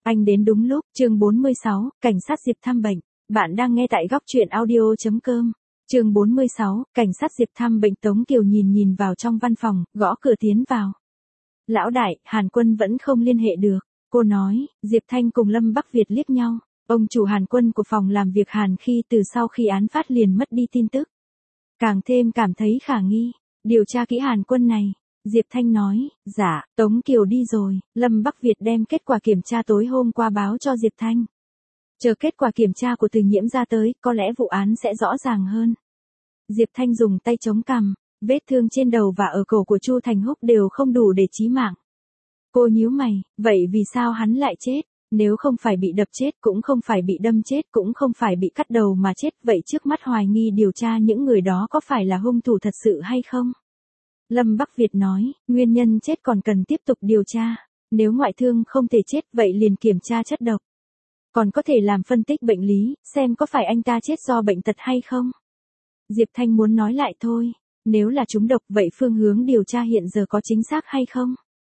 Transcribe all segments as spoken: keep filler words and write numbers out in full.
Anh đến đúng lúc, chương bốn mươi sáu, cảnh sát Diệp thăm bệnh. Bạn đang nghe tại góc truyện audio.com. Chương bốn mươi sáu, cảnh sát Diệp thăm bệnh. Tống Kiều nhìn nhìn vào trong văn phòng, gõ cửa tiến vào. Lão đại, Hàn Quân vẫn không liên hệ được. Cô nói, Diệp Thanh cùng Lâm Bắc Việt liếc nhau. Ông chủ Hàn Quân của phòng làm việc Hàn khi từ sau khi án phát liền mất đi tin tức. Càng thêm cảm thấy khả nghi. Điều tra kỹ Hàn Quân này. Diệp Thanh nói, dạ, Tống Kiều đi rồi, Lâm Bắc Việt đem kết quả kiểm tra tối hôm qua báo cho Diệp Thanh. Chờ kết quả kiểm tra của Từ Nhiễm ra tới, có lẽ vụ án sẽ rõ ràng hơn. Diệp Thanh dùng tay chống cằm, vết thương trên đầu và ở cổ của Chu Thành Húc đều không đủ để chí mạng. Cô nhíu mày, vậy vì sao hắn lại chết? Nếu không phải bị đập chết, cũng không phải bị đâm chết, cũng không phải bị cắt đầu mà chết, vậy trước mắt hoài nghi điều tra những người đó có phải là hung thủ thật sự hay không? Lâm Bắc Việt nói, nguyên nhân chết còn cần tiếp tục điều tra. Nếu ngoại thương không thể chết vậy liền kiểm tra chất độc. Còn có thể làm phân tích bệnh lý, xem có phải anh ta chết do bệnh tật hay không. Diệp Thanh muốn nói lại thôi. Nếu là trúng độc vậy phương hướng điều tra hiện giờ có chính xác hay không?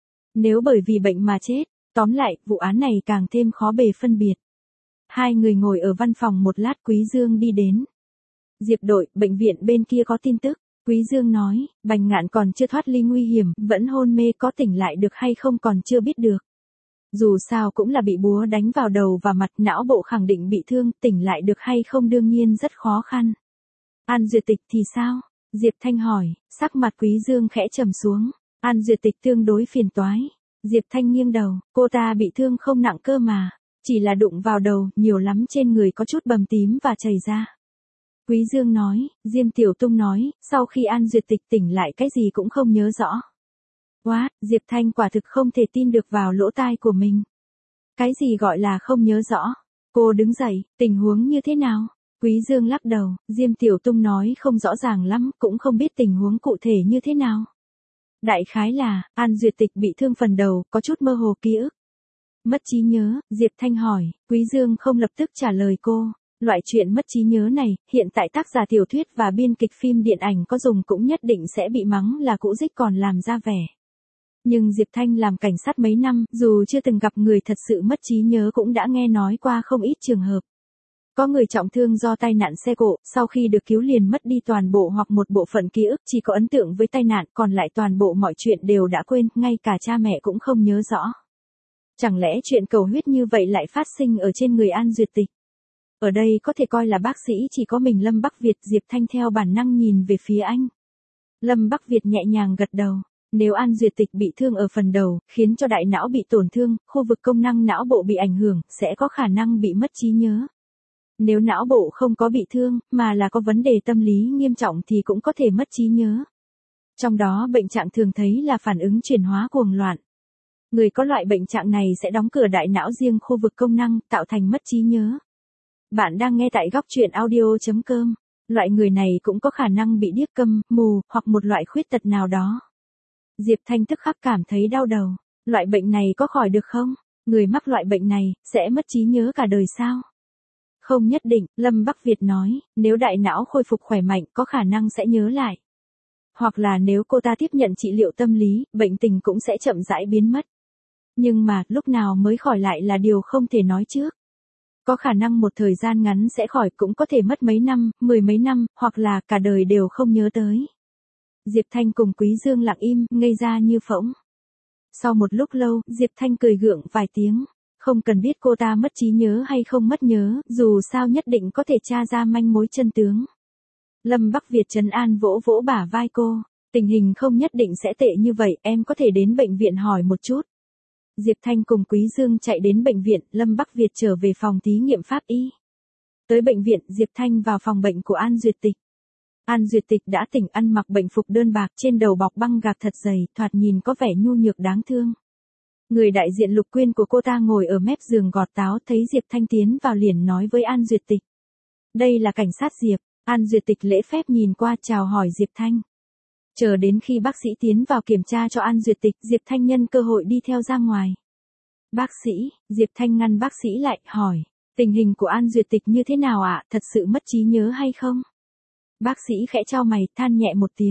Nếu bởi vì bệnh mà chết, tóm lại, vụ án này càng thêm khó bề phân biệt. Hai người ngồi ở văn phòng một lát Quý Dương đi đến. Diệp đội, bệnh viện bên kia có tin tức. Quý Dương nói, Bành Ngạn còn chưa thoát ly nguy hiểm, vẫn hôn mê, có tỉnh lại được hay không còn chưa biết được. Dù sao cũng là bị búa đánh vào đầu và mặt, não bộ khẳng định bị thương, tỉnh lại được hay không đương nhiên rất khó khăn. An Duyệt Tịch thì sao? Diệp Thanh hỏi, sắc mặt Quý Dương khẽ trầm xuống. An Duyệt Tịch tương đối phiền toái. Diệp Thanh nghiêng đầu, cô ta bị thương không nặng cơ mà. Chỉ là đụng vào đầu, nhiều lắm trên người có chút bầm tím và chảy ra. Quý Dương nói, Diêm Tiểu Tung nói, sau khi An Duyệt Tịch tỉnh lại cái gì cũng không nhớ rõ. What, Diệp Thanh quả thực không thể tin được vào lỗ tai của mình. Cái gì gọi là không nhớ rõ? Cô đứng dậy, tình huống như thế nào? Quý Dương lắc đầu, Diêm Tiểu Tung nói không rõ ràng lắm, cũng không biết tình huống cụ thể như thế nào. Đại khái là, An Duyệt Tịch bị thương phần đầu, có chút mơ hồ ký ức. Mất trí nhớ, Diệp Thanh hỏi, Quý Dương không lập tức trả lời cô. Loại chuyện mất trí nhớ này, hiện tại tác giả tiểu thuyết và biên kịch phim điện ảnh có dùng cũng nhất định sẽ bị mắng là cũ dích còn làm ra vẻ. Nhưng Diệp Thanh làm cảnh sát mấy năm, dù chưa từng gặp người thật sự mất trí nhớ cũng đã nghe nói qua không ít trường hợp. Có người trọng thương do tai nạn xe cộ, sau khi được cứu liền mất đi toàn bộ hoặc một bộ phận ký ức, chỉ có ấn tượng với tai nạn, còn lại toàn bộ mọi chuyện đều đã quên, ngay cả cha mẹ cũng không nhớ rõ. Chẳng lẽ chuyện cầu huyết như vậy lại phát sinh ở trên người An Duyệt Tịch? Ở đây có thể coi là bác sĩ chỉ có mình Lâm Bắc Việt. Diệp Thanh theo bản năng nhìn về phía anh. Lâm Bắc Việt nhẹ nhàng gật đầu. Nếu An Duyệt Tịch bị thương ở phần đầu, khiến cho đại não bị tổn thương, khu vực công năng não bộ bị ảnh hưởng, sẽ có khả năng bị mất trí nhớ. Nếu não bộ không có bị thương, mà là có vấn đề tâm lý nghiêm trọng thì cũng có thể mất trí nhớ. Trong đó bệnh trạng thường thấy là phản ứng chuyển hóa cuồng loạn. Người có loại bệnh trạng này sẽ đóng cửa đại não riêng khu vực công năng, tạo thành mất trí nhớ. Bạn đang nghe tại góc truyện audio.com. Loại người này cũng có khả năng bị điếc câm, mù, hoặc một loại khuyết tật nào đó. Diệp Thanh tức khắc cảm thấy đau đầu. Loại bệnh này có khỏi được không? Người mắc loại bệnh này, sẽ mất trí nhớ cả đời sao? Không nhất định, Lâm Bắc Việt nói, nếu đại não khôi phục khỏe mạnh có khả năng sẽ nhớ lại. Hoặc là nếu cô ta tiếp nhận trị liệu tâm lý, bệnh tình cũng sẽ chậm rãi biến mất. Nhưng mà, lúc nào mới khỏi lại là điều không thể nói trước. Có khả năng một thời gian ngắn sẽ khỏi, cũng có thể mất mấy năm, mười mấy năm, hoặc là cả đời đều không nhớ tới. Diệp Thanh cùng Quý Dương lặng im, ngây ra như phỗng. Sau một lúc lâu, Diệp Thanh cười gượng vài tiếng. Không cần biết cô ta mất trí nhớ hay không mất nhớ, dù sao nhất định có thể tra ra manh mối chân tướng. Lâm Bắc Việt trấn an vỗ vỗ bả vai cô. Tình hình không nhất định sẽ tệ như vậy, em có thể đến bệnh viện hỏi một chút. Diệp Thanh cùng Quý Dương chạy đến bệnh viện, Lâm Bắc Việt trở về phòng thí nghiệm pháp y. Tới bệnh viện, Diệp Thanh vào phòng bệnh của An Duyệt Tịch. An Duyệt Tịch đã tỉnh, ăn mặc bệnh phục đơn bạc, trên đầu bọc băng gạc thật dày, thoạt nhìn có vẻ nhu nhược đáng thương. Người đại diện Lục Quyên của cô ta ngồi ở mép giường gọt táo, thấy Diệp Thanh tiến vào liền nói với An Duyệt Tịch. Đây là cảnh sát Diệp. An Duyệt Tịch lễ phép nhìn qua chào hỏi Diệp Thanh. Chờ đến khi bác sĩ tiến vào kiểm tra cho An Duyệt Tịch, Diệp Thanh nhân cơ hội đi theo ra ngoài. Bác sĩ, Diệp Thanh ngăn bác sĩ lại, hỏi, tình hình của An Duyệt Tịch như thế nào ạ, à? Thật sự mất trí nhớ hay không? Bác sĩ khẽ chau mày, than nhẹ một tiếng.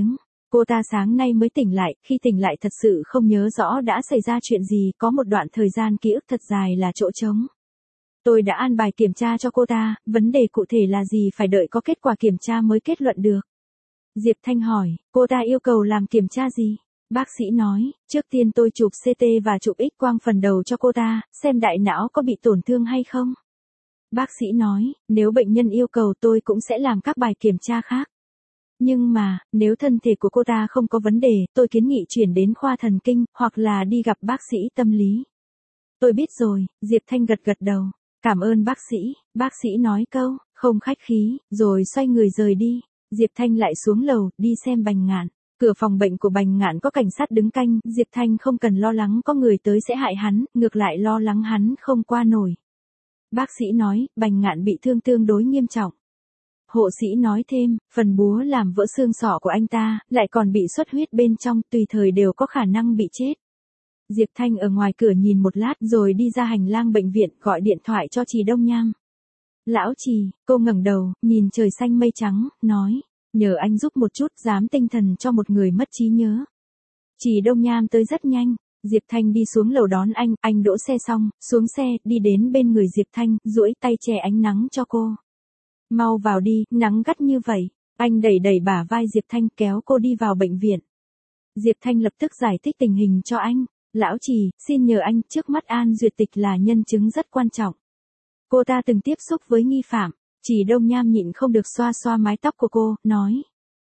Cô ta sáng nay mới tỉnh lại, khi tỉnh lại thật sự không nhớ rõ đã xảy ra chuyện gì, có một đoạn thời gian ký ức thật dài là chỗ trống. Tôi đã an bài kiểm tra cho cô ta, vấn đề cụ thể là gì phải đợi có kết quả kiểm tra mới kết luận được. Diệp Thanh hỏi, cô ta yêu cầu làm kiểm tra gì? Bác sĩ nói, trước tiên tôi chụp xê tê và chụp X quang phần đầu cho cô ta, xem đại não có bị tổn thương hay không. Bác sĩ nói, nếu bệnh nhân yêu cầu tôi cũng sẽ làm các bài kiểm tra khác. Nhưng mà, nếu thân thể của cô ta không có vấn đề, tôi kiến nghị chuyển đến khoa thần kinh, hoặc là đi gặp bác sĩ tâm lý. Tôi biết rồi, Diệp Thanh gật gật đầu. Cảm ơn bác sĩ, bác sĩ nói câu, không khách khí, rồi xoay người rời đi. Diệp Thanh lại xuống lầu, đi xem Bành Ngạn. Cửa phòng bệnh của Bành Ngạn có cảnh sát đứng canh, Diệp Thanh không cần lo lắng có người tới sẽ hại hắn, ngược lại lo lắng hắn không qua nổi. Bác sĩ nói, Bành Ngạn bị thương tương đối nghiêm trọng. Hộ sĩ nói thêm, phần búa làm vỡ xương sọ của anh ta, lại còn bị xuất huyết bên trong, tùy thời đều có khả năng bị chết. Diệp Thanh ở ngoài cửa nhìn một lát rồi đi ra hành lang bệnh viện, gọi điện thoại cho Trì Đông Nham. Lão Trì, cô ngẩng đầu, nhìn trời xanh mây trắng, nói, nhờ anh giúp một chút, giám tinh thần cho một người mất trí nhớ. Trì Đông Nham tới rất nhanh, Diệp Thanh đi xuống lầu đón anh, anh đỗ xe xong, xuống xe, đi đến bên người Diệp Thanh, duỗi tay che ánh nắng cho cô. Mau vào đi, nắng gắt như vậy. Anh đẩy đẩy bả vai Diệp Thanh kéo cô đi vào bệnh viện. Diệp Thanh lập tức giải thích tình hình cho anh. Lão Trì, xin nhờ anh, trước mắt An Duyệt Tịch là nhân chứng rất quan trọng. Cô ta từng tiếp xúc với nghi phạm. Trì Đông Nham nhịn không được xoa xoa mái tóc của cô, nói.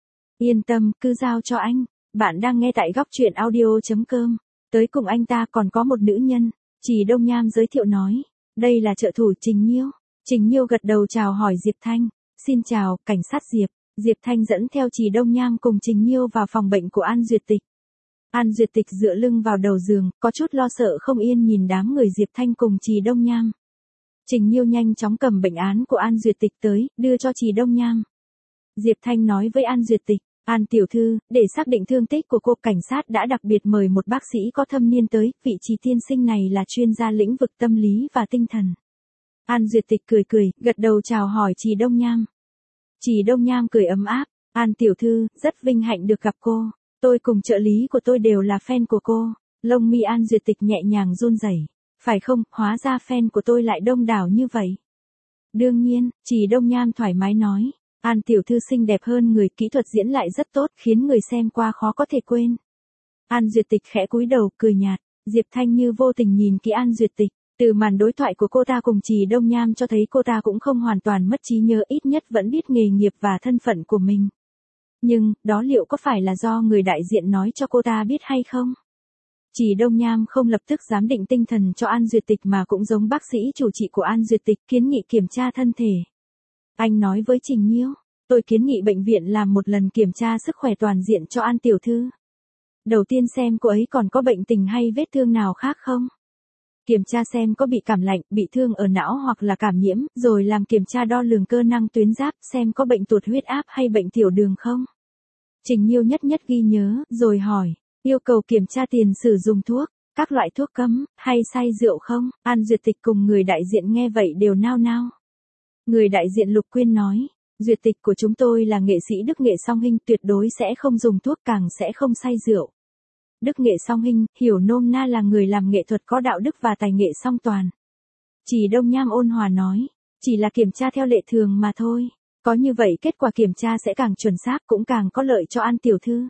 Yên tâm, cứ giao cho anh. Bạn đang nghe tại góc truyện audio chấm com. Tới cùng anh ta còn có một nữ nhân. Trì Đông Nham giới thiệu nói. Đây là trợ thủ Trình Nhiêu. Trình Nhiêu gật đầu chào hỏi Diệp Thanh. Xin chào, cảnh sát Diệp. Diệp Thanh dẫn theo Trì Đông Nham cùng Trình Nhiêu vào phòng bệnh của An Duyệt Tịch. An Duyệt Tịch dựa lưng vào đầu giường, có chút lo sợ không yên nhìn đám người Diệp Thanh cùng Trì Đông Nham. Trình Nhiêu nhanh chóng cầm bệnh án của An Duyệt Tịch tới, đưa cho Trì Đông Nham. Diệp Thanh nói với An Duyệt Tịch, An tiểu thư, để xác định thương tích của cô, cảnh sát đã đặc biệt mời một bác sĩ có thâm niên tới, vị Trì tiên sinh này là chuyên gia lĩnh vực tâm lý và tinh thần. An Duyệt Tịch cười cười, gật đầu chào hỏi Trì Đông Nham. Trì Đông Nham cười ấm áp, An tiểu thư, rất vinh hạnh được gặp cô. Tôi cùng trợ lý của tôi đều là fan của cô. Lông mi An Duyệt Tịch nhẹ nhàng run rẩy. Phải không, hóa ra fan của tôi lại đông đảo như vậy. Đương nhiên, Trì Đông Nham thoải mái nói. An tiểu thư xinh đẹp hơn người, kỹ thuật diễn lại rất tốt, khiến người xem qua khó có thể quên. An Duyệt Tịch khẽ cúi đầu, cười nhạt. Diệp Thanh như vô tình nhìn kỹ An Duyệt Tịch. Từ màn đối thoại của cô ta cùng Trì Đông Nham cho thấy cô ta cũng không hoàn toàn mất trí nhớ, ít nhất vẫn biết nghề nghiệp và thân phận của mình. Nhưng, đó liệu có phải là do người đại diện nói cho cô ta biết hay không? Trì Đông Nham không lập tức giám định tinh thần cho An Duyệt Tịch mà cũng giống bác sĩ chủ trị của An Duyệt Tịch kiến nghị kiểm tra thân thể. Anh nói với Trình Nhiêu, tôi kiến nghị bệnh viện làm một lần kiểm tra sức khỏe toàn diện cho An tiểu thư. Đầu tiên xem cô ấy còn có bệnh tình hay vết thương nào khác không? Kiểm tra xem có bị cảm lạnh, bị thương ở não hoặc là cảm nhiễm, rồi làm kiểm tra đo lường cơ năng tuyến giáp xem có bệnh tụt huyết áp hay bệnh tiểu đường không. Trình Nhiêu nhất nhất ghi nhớ, rồi hỏi, yêu cầu kiểm tra tiền sử dụng thuốc, các loại thuốc cấm, hay say rượu không? An Duyệt Tịch cùng người đại diện nghe vậy đều nao nao. Người đại diện Lục Quyên nói, Duyệt Tịch của chúng tôi là nghệ sĩ Đức Nghệ Song Hinh, tuyệt đối sẽ không dùng thuốc, càng sẽ không say rượu. Đức Nghệ Song Hinh, hiểu nôm na là người làm nghệ thuật có đạo đức và tài nghệ song toàn. Trì Đông Nham ôn hòa nói, chỉ là kiểm tra theo lệ thường mà thôi. Có như vậy kết quả kiểm tra sẽ càng chuẩn xác, cũng càng có lợi cho An tiểu thư.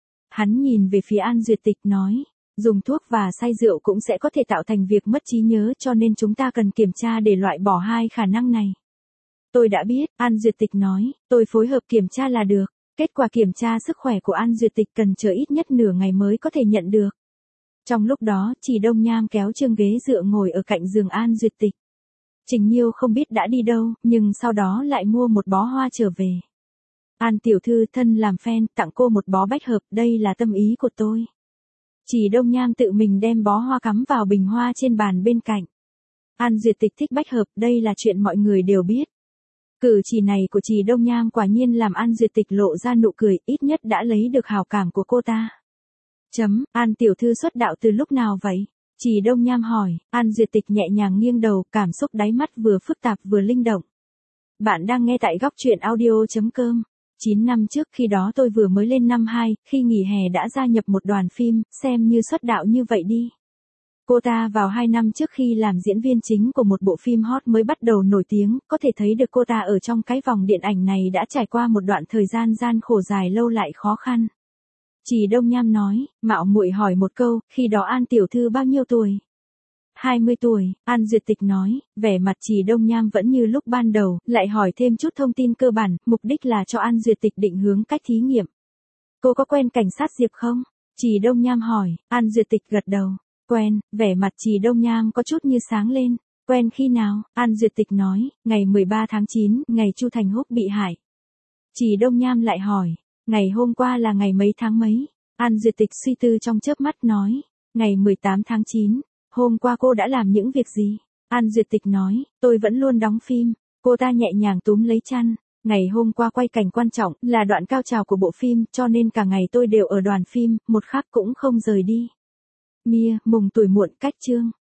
Hắn nhìn về phía An Duyệt Tịch nói, dùng thuốc và say rượu cũng sẽ có thể tạo thành việc mất trí nhớ, cho nên chúng ta cần kiểm tra để loại bỏ hai khả năng này. Tôi đã biết, An Duyệt Tịch nói, tôi phối hợp kiểm tra là được. Kết quả kiểm tra sức khỏe của An Duyệt Tịch cần chờ ít nhất nửa ngày mới có thể nhận được. Trong lúc đó, Trì Đông Nham kéo chương ghế dựa ngồi ở cạnh giường An Duyệt Tịch. Trình Nhiêu không biết đã đi đâu, nhưng sau đó lại mua một bó hoa trở về. An tiểu thư, thân làm fan, tặng cô một bó bách hợp, đây là tâm ý của tôi. Trì Đông Nham tự mình đem bó hoa cắm vào bình hoa trên bàn bên cạnh. An Duyệt Tịch thích bách hợp, đây là chuyện mọi người đều biết. Cử chỉ này của Trì Đông Nham quả nhiên làm An Duyệt Tịch lộ ra nụ cười, ít nhất đã lấy được hảo cảm của cô ta. Chấm, An tiểu thư xuất đạo từ lúc nào vậy? Trì Đông Nham hỏi. An Duyệt Tịch nhẹ nhàng nghiêng đầu, cảm xúc đáy mắt vừa phức tạp vừa linh động. Bạn đang nghe tại góc truyện audio chấm com. chín năm trước khi đó tôi vừa mới lên năm hai, khi nghỉ hè đã gia nhập một đoàn phim, xem như xuất đạo như vậy đi. Cô ta vào hai năm trước khi làm diễn viên chính của một bộ phim hot mới bắt đầu nổi tiếng, có thể thấy được cô ta ở trong cái vòng điện ảnh này đã trải qua một đoạn thời gian gian khổ dài lâu lại khó khăn. Trì Đông Nham nói, mạo muội hỏi một câu, khi đó An tiểu thư bao nhiêu tuổi? hai mươi tuổi, An Duyệt Tịch nói, vẻ mặt Trì Đông Nham vẫn như lúc ban đầu, lại hỏi thêm chút thông tin cơ bản, mục đích là cho An Duyệt Tịch định hướng cách thí nghiệm. Cô có quen cảnh sát Diệp không? Trì Đông Nham hỏi, An Duyệt Tịch gật đầu. Quen, vẻ mặt Trì Đông Nham có chút như sáng lên. Quen khi nào? An Duyệt Tịch nói, ngày mười ba tháng chín, ngày Chu Thành Húc bị hại. Trì Đông Nham lại hỏi, ngày hôm qua là ngày mấy tháng mấy? An Duyệt Tịch suy tư trong chớp mắt nói, ngày mười tám tháng chín. Hôm qua cô đã làm những việc gì? An Duyệt Tịch nói, tôi vẫn luôn đóng phim. Cô ta nhẹ nhàng túm lấy chăn. Ngày hôm qua quay cảnh quan trọng, là đoạn cao trào của bộ phim, cho nên cả ngày tôi đều ở đoàn phim, một khắc cũng không rời đi. Mia, mùng tuổi muộn cách chương.